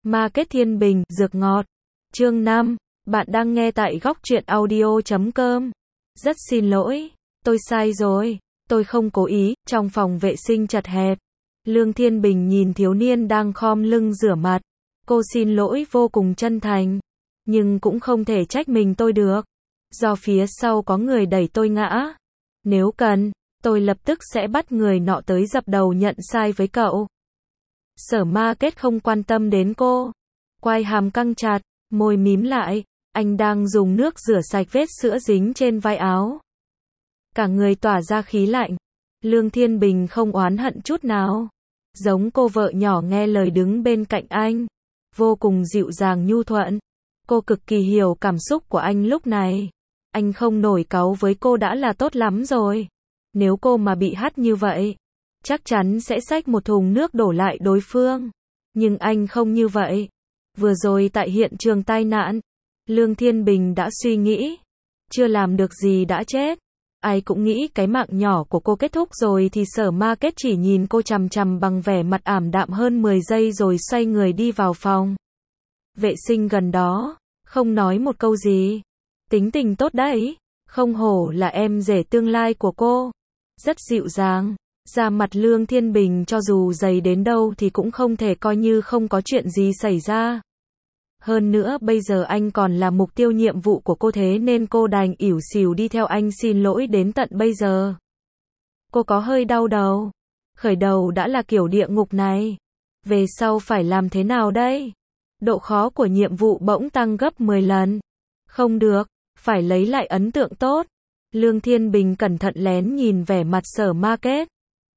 Market Thiên Bình, dược ngọt. Chương 5. Bạn đang nghe tại góc truyện audio.com. Rất xin lỗi, tôi sai rồi, tôi không cố ý. Trong phòng vệ sinh chật hẹp, Lương Thiên Bình nhìn thiếu niên đang khom lưng rửa mặt. Cô xin lỗi vô cùng chân thành, nhưng cũng không thể trách mình tôi được. Do phía sau có người đẩy tôi ngã. Nếu cần, tôi lập tức sẽ bắt người nọ tới dập đầu nhận sai với cậu. Sở Market không quan tâm đến cô. Quai hàm căng chặt, môi mím lại. Anh đang dùng nước rửa sạch vết sữa dính trên vai áo. Cả người tỏa ra khí lạnh. Lương Thiên Bình không oán hận chút nào. Giống cô vợ nhỏ nghe lời đứng bên cạnh anh. Vô cùng dịu dàng nhu thuận. Cô cực kỳ hiểu cảm xúc của anh lúc này. Anh không nổi cáu với cô đã là tốt lắm rồi. Nếu cô mà bị hắt như vậy, chắc chắn sẽ xách một thùng nước đổ lại đối phương. Nhưng anh không như vậy. Vừa rồi tại hiện trường tai nạn, Lương Thiên Bình đã suy nghĩ. Chưa làm được gì đã chết. Ai cũng nghĩ cái mạng nhỏ của cô kết thúc rồi thì Sở Market chỉ nhìn cô chằm chằm bằng vẻ mặt ảm đạm hơn 10 giây rồi xoay người đi vào phòng vệ sinh gần đó, không nói một câu gì. Tính tình tốt đấy, không hổ là em rể tương lai của cô. Rất dịu dàng. Da mặt Lương Thiên Bình cho dù dày đến đâu thì cũng không thể coi như không có chuyện gì xảy ra. Hơn nữa bây giờ anh còn là mục tiêu nhiệm vụ của cô, thế nên cô đành ỉu xìu đi theo anh xin lỗi đến tận bây giờ. Cô có hơi đau đầu. Khởi đầu đã là kiểu địa ngục này. Về sau phải làm thế nào đây? Độ khó của nhiệm vụ bỗng tăng gấp 10 lần. Không được, phải lấy lại ấn tượng tốt. Lương Thiên Bình cẩn thận lén nhìn vẻ mặt Sở Market.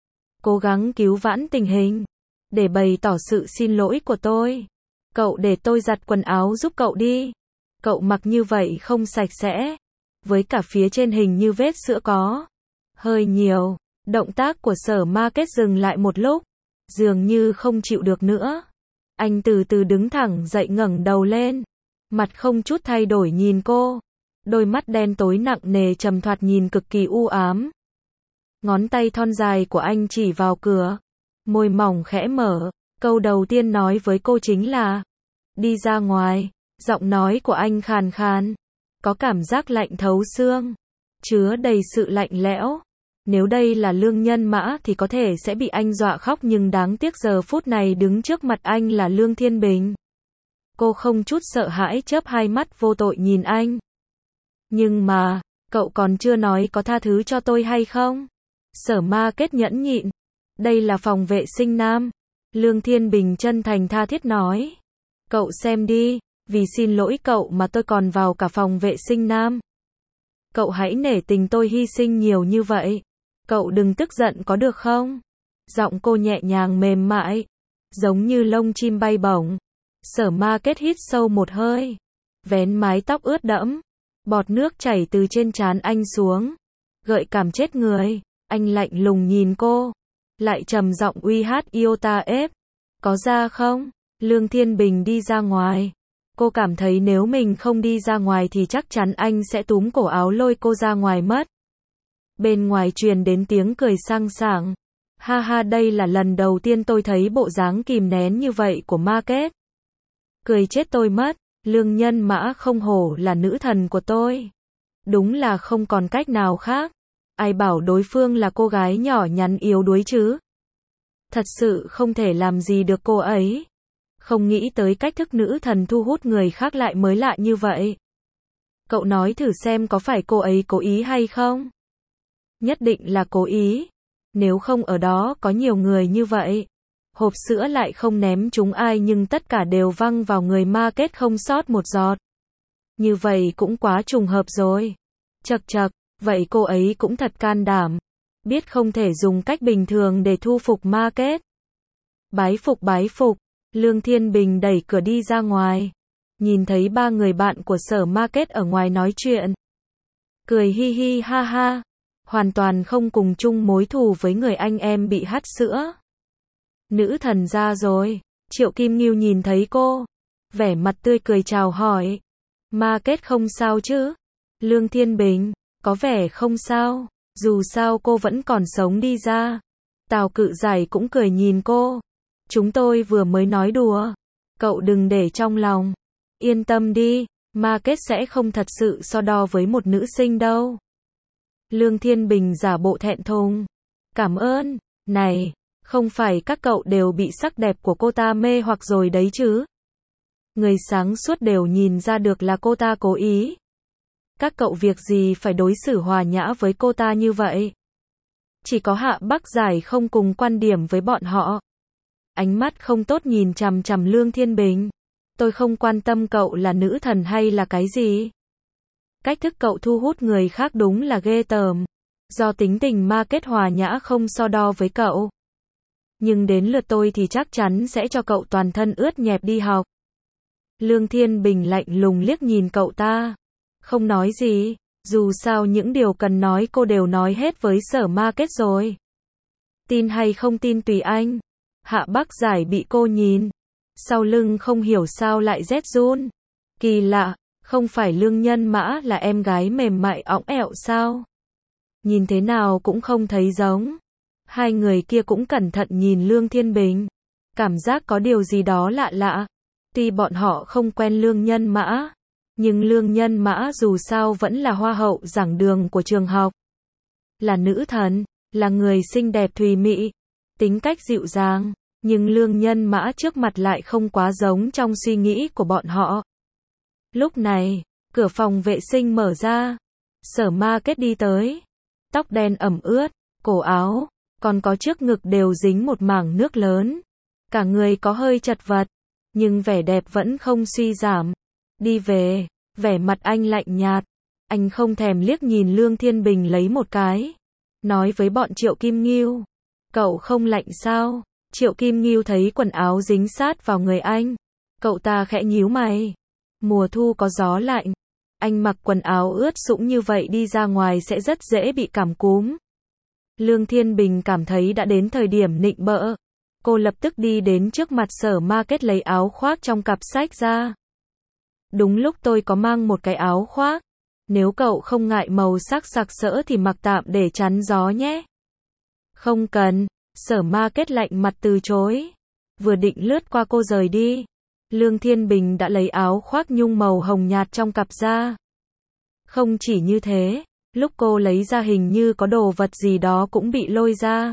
Cố gắng cứu vãn tình hình. Để bày tỏ sự xin lỗi của tôi. Cậu để tôi giặt quần áo giúp cậu đi. Cậu mặc như vậy không sạch sẽ. Với cả phía trên hình như vết sữa có hơi nhiều. Động tác của Sở Market dừng lại một lúc. Dường như không chịu được nữa. Anh từ từ đứng thẳng dậy ngẩng đầu lên. Mặt không chút thay đổi nhìn cô. Đôi mắt đen tối nặng nề trầm thoạt nhìn cực kỳ u ám. Ngón tay thon dài của anh chỉ vào cửa. Môi mỏng khẽ mở. Câu đầu tiên nói với cô chính là đi ra ngoài. Giọng nói của anh khàn khàn. Có cảm giác lạnh thấu xương. Chứa đầy sự lạnh lẽo. Nếu đây là Lương Nhân Mã thì có thể sẽ bị anh dọa khóc, nhưng đáng tiếc giờ phút này đứng trước mặt anh là Lương Thiên Bình. Cô không chút sợ hãi chớp hai mắt vô tội nhìn anh. Nhưng mà, cậu còn chưa nói có tha thứ cho tôi hay không? Sở Market nhẫn nhịn. Đây là phòng vệ sinh nam. Lương Thiên Bình chân thành tha thiết nói. Cậu xem đi, vì xin lỗi cậu mà tôi còn vào cả phòng vệ sinh nam. Cậu hãy nể tình tôi hy sinh nhiều như vậy. Cậu đừng tức giận có được không? Giọng cô nhẹ nhàng mềm mại, giống như lông chim bay bổng. Sở Market hít sâu một hơi. Vén mái tóc ướt đẫm. Bọt nước chảy từ trên trán anh xuống. Gợi cảm chết người. Anh lạnh lùng nhìn cô. Lại trầm giọng uy hát iota ép. Có ra không? Lương Thiên Bình đi ra ngoài. Cô cảm thấy nếu mình không đi ra ngoài thì chắc chắn anh sẽ túm cổ áo lôi cô ra ngoài mất. Bên ngoài truyền đến tiếng cười sang sảng. Ha ha, đây là lần đầu tiên tôi thấy bộ dáng kìm nén như vậy của Market. Cười chết tôi mất. Lương Nhân Mã không hổ là nữ thần của tôi. Đúng là không còn cách nào khác. Ai bảo đối phương là cô gái nhỏ nhắn yếu đuối chứ? Thật sự không thể làm gì được cô ấy. Không nghĩ tới cách thức nữ thần thu hút người khác lại mới lạ như vậy. Cậu nói thử xem có phải cô ấy cố ý hay không? Nhất định là cố ý. Nếu không ở đó có nhiều người như vậy. Hộp sữa lại không ném chúng ai nhưng tất cả đều văng vào người Market không sót một giọt. Như vậy cũng quá trùng hợp rồi. Chậc chậc, vậy cô ấy cũng thật can đảm. Biết không thể dùng cách bình thường để thu phục Market. Bái phục bái phục. Lương Thiên Bình đẩy cửa đi ra ngoài. Nhìn thấy ba người bạn của Sở Market ở ngoài nói chuyện. Cười hi hi ha ha. Hoàn toàn không cùng chung mối thù với người anh em bị hắt sữa. Nữ thần ra rồi. Triệu Kim Ngưu nhìn thấy cô. Vẻ mặt tươi cười chào hỏi. Market không sao chứ? Lương Thiên Bình. Có vẻ không sao. Dù sao cô vẫn còn sống đi ra. Tào Cự Giải cũng cười nhìn cô. Chúng tôi vừa mới nói đùa. Cậu đừng để trong lòng. Yên tâm đi, Market sẽ không thật sự so đo với một nữ sinh đâu. Lương Thiên Bình giả bộ thẹn thùng. Cảm ơn, này, không phải các cậu đều bị sắc đẹp của cô ta mê hoặc rồi đấy chứ. Người sáng suốt đều nhìn ra được là cô ta cố ý. Các cậu việc gì phải đối xử hòa nhã với cô ta như vậy? Chỉ có Hạ Bắc Giải không cùng quan điểm với bọn họ. Ánh mắt không tốt nhìn chằm chằm Lương Thiên Bình. Tôi không quan tâm cậu là nữ thần hay là cái gì. Cách thức cậu thu hút người khác đúng là ghê tởm. Do tính tình Market hòa nhã không so đo với cậu. Nhưng đến lượt tôi thì chắc chắn sẽ cho cậu toàn thân ướt nhẹp đi học. Lương Thiên Bình lạnh lùng liếc nhìn cậu ta. Không nói gì, dù sao những điều cần nói cô đều nói hết với Sở Market rồi. Tin hay không tin tùy anh. Hạ Bắc Giải bị cô nhìn. Sau lưng không hiểu sao lại rét run. Kỳ lạ, không phải Lương Nhân Mã là em gái mềm mại õng ẹo sao? Nhìn thế nào cũng không thấy giống. Hai người kia cũng cẩn thận nhìn Lương Thiên Bình. Cảm giác có điều gì đó lạ lạ. Tuy bọn họ không quen Lương Nhân Mã, nhưng Lương Nhân Mã dù sao vẫn là hoa hậu giảng đường của trường học. Là nữ thần, là người xinh đẹp thùy mị, tính cách dịu dàng, nhưng Lương Nhân Mã trước mặt lại không quá giống trong suy nghĩ của bọn họ. Lúc này, cửa phòng vệ sinh mở ra, Sở Market đi tới, tóc đen ẩm ướt, cổ áo, còn có trước ngực đều dính một mảng nước lớn. Cả người có hơi chật vật, nhưng vẻ đẹp vẫn không suy giảm. Đi về, vẻ mặt anh lạnh nhạt, anh không thèm liếc nhìn Lương Thiên Bình lấy một cái. Nói với bọn Triệu Kim Ngưu, cậu không lạnh sao? Triệu Kim Ngưu thấy quần áo dính sát vào người anh. Cậu ta khẽ nhíu mày. Mùa thu có gió lạnh. Anh mặc quần áo ướt sũng như vậy đi ra ngoài sẽ rất dễ bị cảm cúm. Lương Thiên Bình cảm thấy đã đến thời điểm nịnh bợ. Cô lập tức đi đến trước mặt Sở Market lấy áo khoác trong cặp sách ra. Đúng lúc tôi có mang một cái áo khoác. Nếu cậu không ngại màu sắc sặc sỡ thì mặc tạm để chắn gió nhé. Không cần. Sở Market lạnh mặt từ chối. Vừa định lướt qua cô rời đi. Lương Thiên Bình đã lấy áo khoác nhung màu hồng nhạt trong cặp ra. Không chỉ như thế, lúc cô lấy ra hình như có đồ vật gì đó cũng bị lôi ra.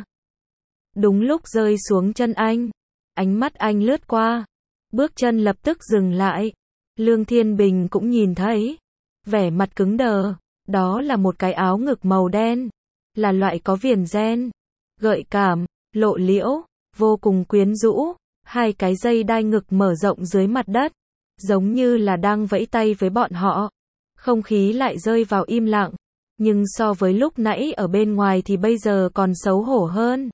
Đúng lúc rơi xuống chân anh. Ánh mắt anh lướt qua. Bước chân lập tức dừng lại. Lương Thiên Bình cũng nhìn thấy. Vẻ mặt cứng đờ. Đó là một cái áo ngực màu đen. Là loại có viền ren. Gợi cảm, lộ liễu, vô cùng quyến rũ. Hai cái dây đai ngực mở rộng dưới mặt đất. Giống như là đang vẫy tay với bọn họ. Không khí lại rơi vào im lặng. Nhưng so với lúc nãy ở bên ngoài thì bây giờ còn xấu hổ hơn.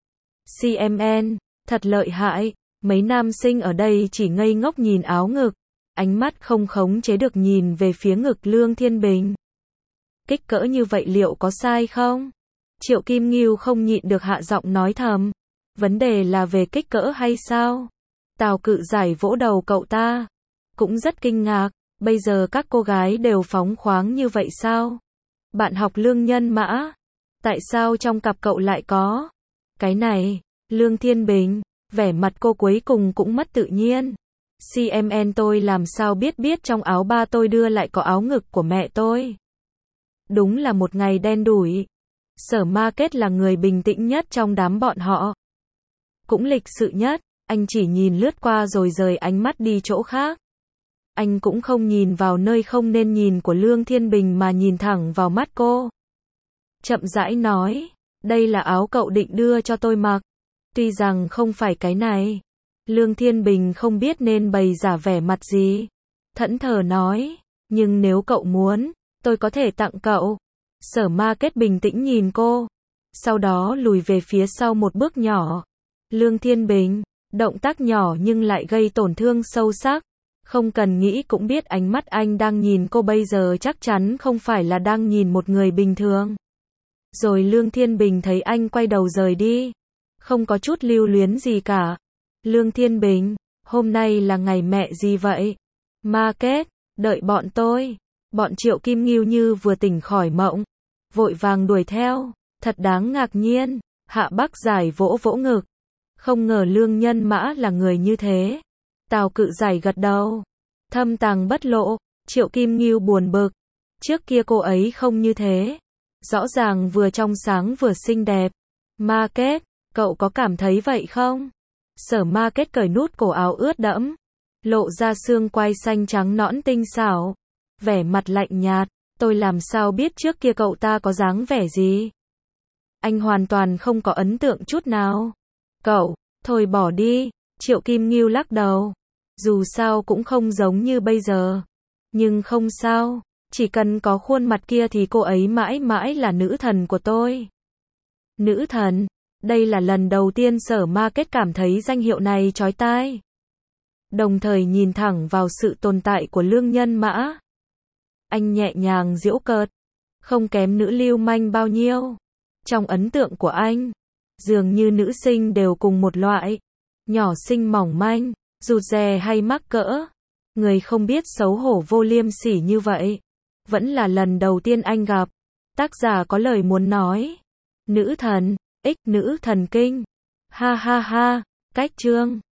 CMN, thật lợi hại. Mấy nam sinh ở đây chỉ ngây ngốc nhìn áo ngực. Ánh mắt không khống chế được nhìn về phía ngực Lương Thiên Bình. Kích cỡ như vậy liệu có sai không? Triệu Kim Ngưu không nhịn được hạ giọng nói thầm. Vấn đề là về kích cỡ hay sao? Tào Cự Giải vỗ đầu cậu ta. Cũng rất kinh ngạc. Bây giờ các cô gái đều phóng khoáng như vậy sao? Bạn học Lương Nhân Mã. Tại sao trong cặp cậu lại có? Cái này, Lương Thiên Bình, vẻ mặt cô cuối cùng cũng mất tự nhiên. CMN tôi làm sao biết trong áo ba tôi đưa lại có áo ngực của mẹ tôi. Đúng là một ngày đen đủi. Sở Market là người bình tĩnh nhất trong đám bọn họ. Cũng lịch sự nhất, anh chỉ nhìn lướt qua rồi rời ánh mắt đi chỗ khác. Anh cũng không nhìn vào nơi không nên nhìn của Lương Thiên Bình mà nhìn thẳng vào mắt cô. Chậm rãi nói, đây là áo cậu định đưa cho tôi mặc. Tuy rằng không phải cái này. Lương Thiên Bình không biết nên bày giả vẻ mặt gì. Thẫn thờ nói, nhưng nếu cậu muốn, tôi có thể tặng cậu. Sở Market bình tĩnh nhìn cô. Sau đó lùi về phía sau một bước nhỏ. Lương Thiên Bình, động tác nhỏ nhưng lại gây tổn thương sâu sắc. Không cần nghĩ cũng biết ánh mắt anh đang nhìn cô bây giờ chắc chắn không phải là đang nhìn một người bình thường. Rồi Lương Thiên Bình thấy anh quay đầu rời đi. Không có chút lưu luyến gì cả. Lương Thiên Bình, hôm nay là ngày mẹ gì vậy? Market, đợi bọn tôi. Bọn Triệu Kim Ngưu như vừa tỉnh khỏi mộng. Vội vàng đuổi theo. Thật đáng ngạc nhiên. Hạ Bắc Giải vỗ vỗ ngực. Không ngờ Lương Nhân Mã là người như thế. Tào Cự Giải gật đầu. Thâm tàng bất lộ, Triệu Kim Ngưu buồn bực. Trước kia cô ấy không như thế. Rõ ràng vừa trong sáng vừa xinh đẹp. Ma Kết, cậu có cảm thấy vậy không? Sở Ma Kết cởi nút cổ áo ướt đẫm, lộ ra xương quai xanh trắng nõn tinh xảo. Vẻ mặt lạnh nhạt, tôi làm sao biết trước kia cậu ta có dáng vẻ gì? Anh hoàn toàn không có ấn tượng chút nào. Cậu, thôi bỏ đi, Triệu Kim Ngưu lắc đầu. Dù sao cũng không giống như bây giờ. Nhưng không sao, chỉ cần có khuôn mặt kia thì cô ấy mãi mãi là nữ thần của tôi. Nữ thần, đây là lần đầu tiên Sở Ma Kết cảm thấy danh hiệu này chói tai. Đồng thời nhìn thẳng vào sự tồn tại của Lương Nhân Mã. Anh nhẹ nhàng giễu cợt, không kém nữ lưu manh bao nhiêu. Trong ấn tượng của anh, dường như nữ sinh đều cùng một loại, nhỏ xinh mỏng manh, rụt rè hay mắc cỡ. Người không biết xấu hổ vô liêm sỉ như vậy, vẫn là lần đầu tiên anh gặp. Tác giả có lời muốn nói. Nữ thần, nữ thần kinh. Ha ha ha, cách chương.